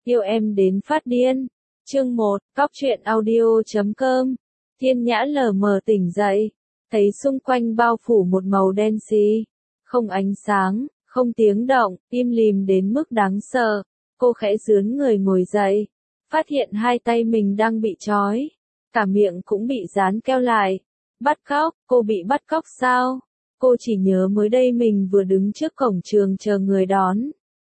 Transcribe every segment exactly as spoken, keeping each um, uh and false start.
Yêu em đến phát điên. Chương một, Cóc truyện audio chấm com. Thiên Nhã lờ mờ tỉnh dậy, thấy xung quanh bao phủ một màu đen xì, không ánh sáng, không tiếng động, im lìm đến mức đáng sợ. Cô khẽ rướn người ngồi dậy, phát hiện hai tay mình đang bị trói, cả miệng cũng bị dán keo lại. Bắt cóc, cô bị bắt cóc sao? Cô chỉ nhớ mới đây mình vừa đứng trước cổng trường chờ người đón.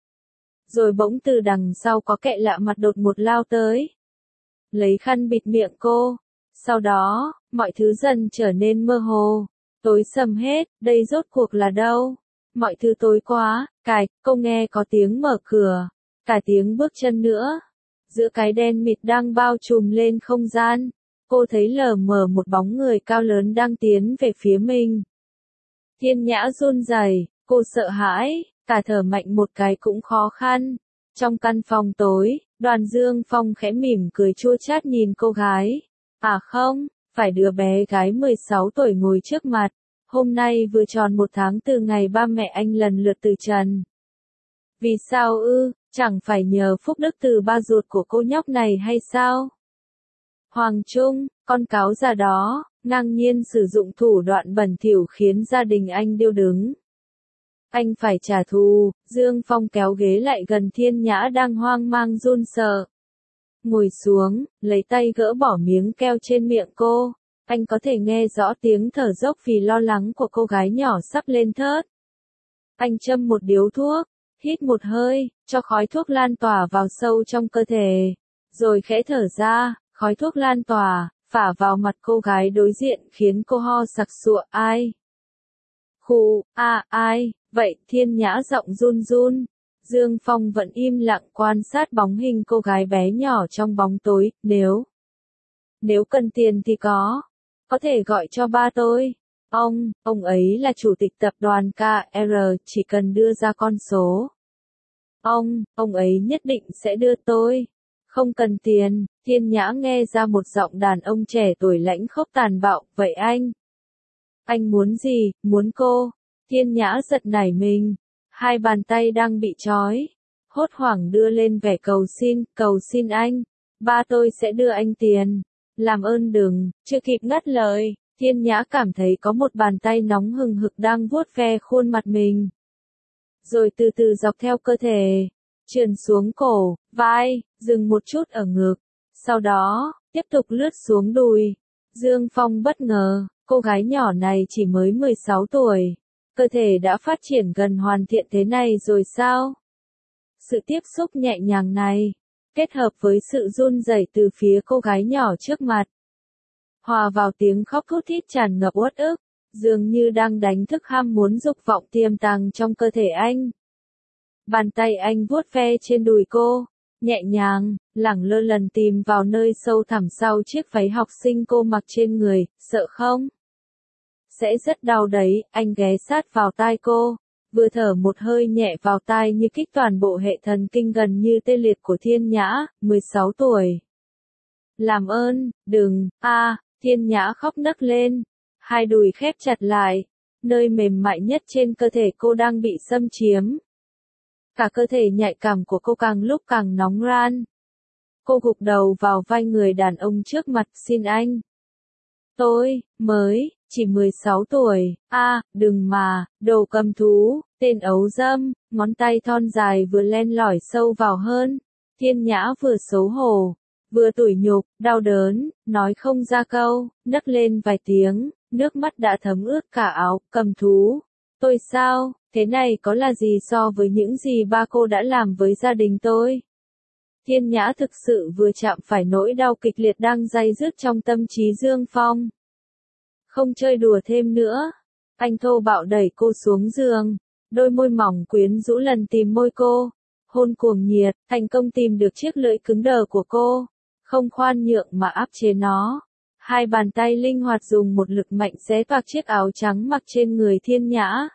Rồi bỗng từ đằng sau có kẻ lạ mặt đột ngột lao tới, lấy khăn bịt miệng cô. Sau đó, mọi thứ dần trở nên mơ hồ, tối sầm hết, đây rốt cuộc là đâu? Mọi thứ tối quá, cài, cô nghe có tiếng mở cửa, cả tiếng bước chân nữa. Giữa cái đen mịt đang bao trùm lên không gian, cô thấy lờ mờ một bóng người cao lớn đang tiến về phía mình. Thiên Nhã run rẩy, cô sợ hãi, cả thở mạnh một cái cũng khó khăn. Trong căn phòng tối, Đoàn Dương Phong khẽ mỉm cười chua chát nhìn cô gái. À không, phải đứa bé gái mười sáu tuổi ngồi trước mặt. Hôm nay vừa tròn một tháng từ ngày ba mẹ anh lần lượt từ trần. Vì sao ư, chẳng phải nhờ phúc đức từ ba ruột của cô nhóc này hay sao? Hoàng Trung, con cáo già đó, ngang nhiên sử dụng thủ đoạn bẩn thỉu khiến gia đình anh điêu đứng. Anh phải trả thù. Dương Phong kéo ghế lại gần Thiên Nhã đang hoang mang run sợ. Ngồi xuống, lấy tay gỡ bỏ miếng keo trên miệng cô. Anh có thể nghe rõ tiếng thở dốc vì lo lắng của cô gái nhỏ sắp lên thớt. Anh châm một điếu thuốc, hít một hơi, cho khói thuốc lan tỏa vào sâu trong cơ thể. Rồi khẽ thở ra, khói thuốc lan tỏa, phả vào mặt cô gái đối diện khiến cô ho sặc sụa. Ai? Khụ, à, ai? Vậy, Thiên Nhã giọng run run. Dương Phong vẫn im lặng quan sát bóng hình cô gái bé nhỏ trong bóng tối. Nếu, nếu cần tiền thì có, có thể gọi cho ba tôi. Ông, ông ấy là chủ tịch tập đoàn ca rờ, chỉ cần đưa ra con số. Ông, ông ấy nhất định sẽ đưa tôi. Không cần tiền. Thiên Nhã nghe ra một giọng đàn ông trẻ tuổi lãnh khốc tàn bạo. Vậy anh? Anh muốn gì? Muốn cô? Thiên Nhã giật nảy mình, hai bàn tay đang bị trói, hốt hoảng đưa lên vẻ cầu xin, cầu xin anh, ba tôi sẽ đưa anh tiền, làm ơn đừng. Chưa kịp ngắt lời, Thiên Nhã cảm thấy có một bàn tay nóng hừng hực đang vuốt ve khuôn mặt mình, rồi từ từ dọc theo cơ thể, trườn xuống cổ, vai, dừng một chút ở ngực, sau đó, tiếp tục lướt xuống đùi. Dương Phong bất ngờ, cô gái nhỏ này chỉ mới mười sáu tuổi. Cơ thể đã phát triển gần hoàn thiện thế này rồi sao? Sự tiếp xúc nhẹ nhàng này, kết hợp với sự run rẩy từ phía cô gái nhỏ trước mặt, hòa vào tiếng khóc thút thít tràn ngập uất ức, dường như đang đánh thức ham muốn dục vọng tiềm tàng trong cơ thể anh. Bàn tay anh vuốt ve trên đùi cô, nhẹ nhàng, lẳng lơ lần tìm vào nơi sâu thẳm sau chiếc váy học sinh cô mặc trên người. Sợ không? Sẽ rất đau đấy. Anh ghé sát vào tai cô, vừa thở một hơi nhẹ vào tai như kích toàn bộ hệ thần kinh gần như tê liệt của Thiên Nhã, mười sáu tuổi. Làm ơn, đừng, a, à, Thiên Nhã khóc nấc lên, hai đùi khép chặt lại, nơi mềm mại nhất trên cơ thể cô đang bị xâm chiếm. Cả cơ thể nhạy cảm của cô càng lúc càng nóng ran. Cô gục đầu vào vai người đàn ông trước mặt. Xin anh. Tôi, mới, chỉ mười sáu tuổi, a, à, đừng mà, đồ cầm thú, tên ấu dâm. Ngón tay thon dài vừa len lỏi sâu vào hơn. Thiên Nhã vừa xấu hổ, vừa tủi nhục, đau đớn, nói không ra câu, nấc lên vài tiếng, nước mắt đã thấm ướt cả áo. Cầm thú, tôi sao, thế này có là gì so với những gì ba cô đã làm với gia đình tôi? Thiên Nhã thực sự vừa chạm phải nỗi đau kịch liệt đang day dứt trong tâm trí Dương Phong. Không chơi đùa thêm nữa. Anh thô bạo đẩy cô xuống giường, đôi môi mỏng quyến rũ lần tìm môi cô, hôn cuồng nhiệt, thành công tìm được chiếc lưỡi cứng đờ của cô, không khoan nhượng mà áp chế nó. Hai bàn tay linh hoạt dùng một lực mạnh xé toạc chiếc áo trắng mặc trên người Thiên Nhã.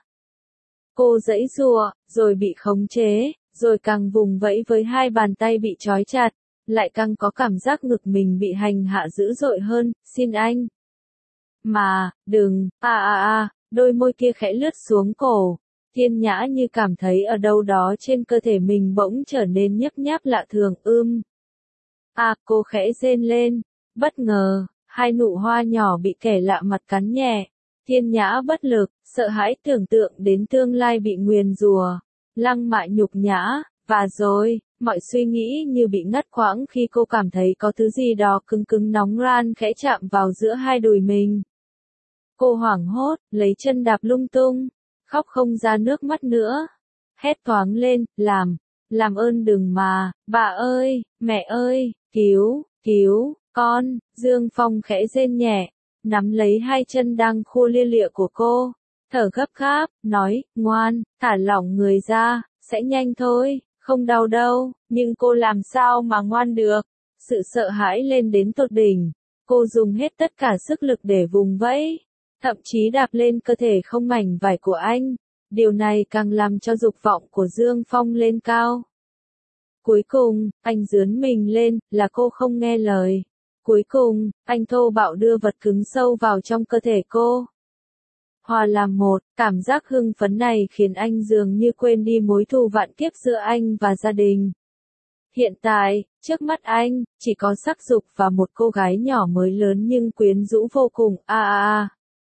Cô giãy giụa, rồi bị khống chế, rồi càng vùng vẫy với hai bàn tay bị trói chặt, lại càng có cảm giác ngực mình bị hành hạ dữ dội hơn. Xin anh. Mà, đừng, a a a, đôi môi kia khẽ lướt xuống cổ, Thiên Nhã như cảm thấy ở đâu đó trên cơ thể mình bỗng trở nên nhấp nháp lạ thường. Ưm. À, cô khẽ rên lên. Bất ngờ, hai nụ hoa nhỏ bị kẻ lạ mặt cắn nhẹ. Thiên Nhã bất lực, sợ hãi tưởng tượng đến tương lai bị nguyền rủa, lăng mạ nhục nhã, và rồi, mọi suy nghĩ như bị ngắt quãng khi cô cảm thấy có thứ gì đó cứng cứng nóng ran khẽ chạm vào giữa hai đùi mình. Cô hoảng hốt, lấy chân đạp lung tung, khóc không ra nước mắt nữa. Hét toáng lên, làm, làm ơn đừng mà, bà ơi, mẹ ơi, cứu, cứu, con. Dương Phong khẽ rên nhẹ, nắm lấy hai chân đang khô lia lịa của cô, thở gấp gáp, nói, ngoan, thả lỏng người ra, sẽ nhanh thôi, không đau đâu. Nhưng cô làm sao mà ngoan được, sự sợ hãi lên đến tột đỉnh, cô dùng hết tất cả sức lực để vùng vẫy, thậm chí đạp lên cơ thể không mảnh vải của anh. Điều này càng làm cho dục vọng của Dương Phong lên cao. Cuối cùng, anh dướn mình lên, là cô không nghe lời. Cuối cùng, anh thô bạo đưa vật cứng sâu vào trong cơ thể cô. Hòa làm một, cảm giác hưng phấn này khiến anh dường như quên đi mối thù vạn kiếp giữa anh và gia đình. Hiện tại, trước mắt anh, chỉ có sắc dục và một cô gái nhỏ mới lớn nhưng quyến rũ vô cùng. A a a.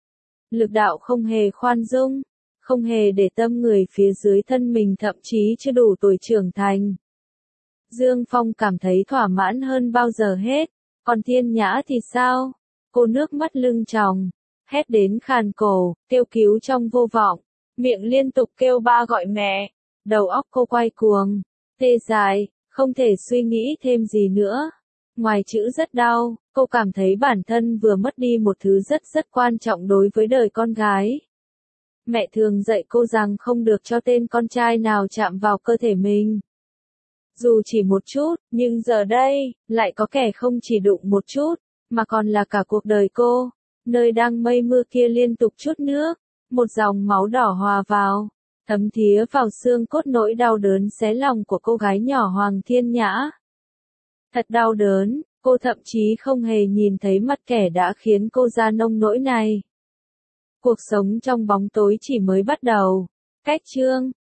Lực đạo không hề khoan dung, không hề để tâm người phía dưới thân mình thậm chí chưa đủ tuổi trưởng thành. Dương Phong cảm thấy thỏa mãn hơn bao giờ hết. Còn Thiên Nhã thì sao? Cô nước mắt lưng tròng, hét đến khàn cổ, kêu cứu trong vô vọng, miệng liên tục kêu ba gọi mẹ. Đầu óc cô quay cuồng, tê dại, không thể suy nghĩ thêm gì nữa. Ngoài chữ rất đau, cô cảm thấy bản thân vừa mất đi một thứ rất rất quan trọng đối với đời con gái. Mẹ thường dạy cô rằng không được cho tên con trai nào chạm vào cơ thể mình. Dù chỉ một chút, nhưng giờ đây, lại có kẻ không chỉ đụng một chút, mà còn là cả cuộc đời cô. Nơi đang mây mưa kia liên tục trút nước, một dòng máu đỏ hòa vào, thấm thía vào xương cốt. Nỗi đau đớn xé lòng của cô gái nhỏ Hoàng Thiên Nhã. Thật đau đớn, cô thậm chí không hề nhìn thấy mặt kẻ đã khiến cô ra nông nỗi này. Cuộc sống trong bóng tối chỉ mới bắt đầu. Cách chương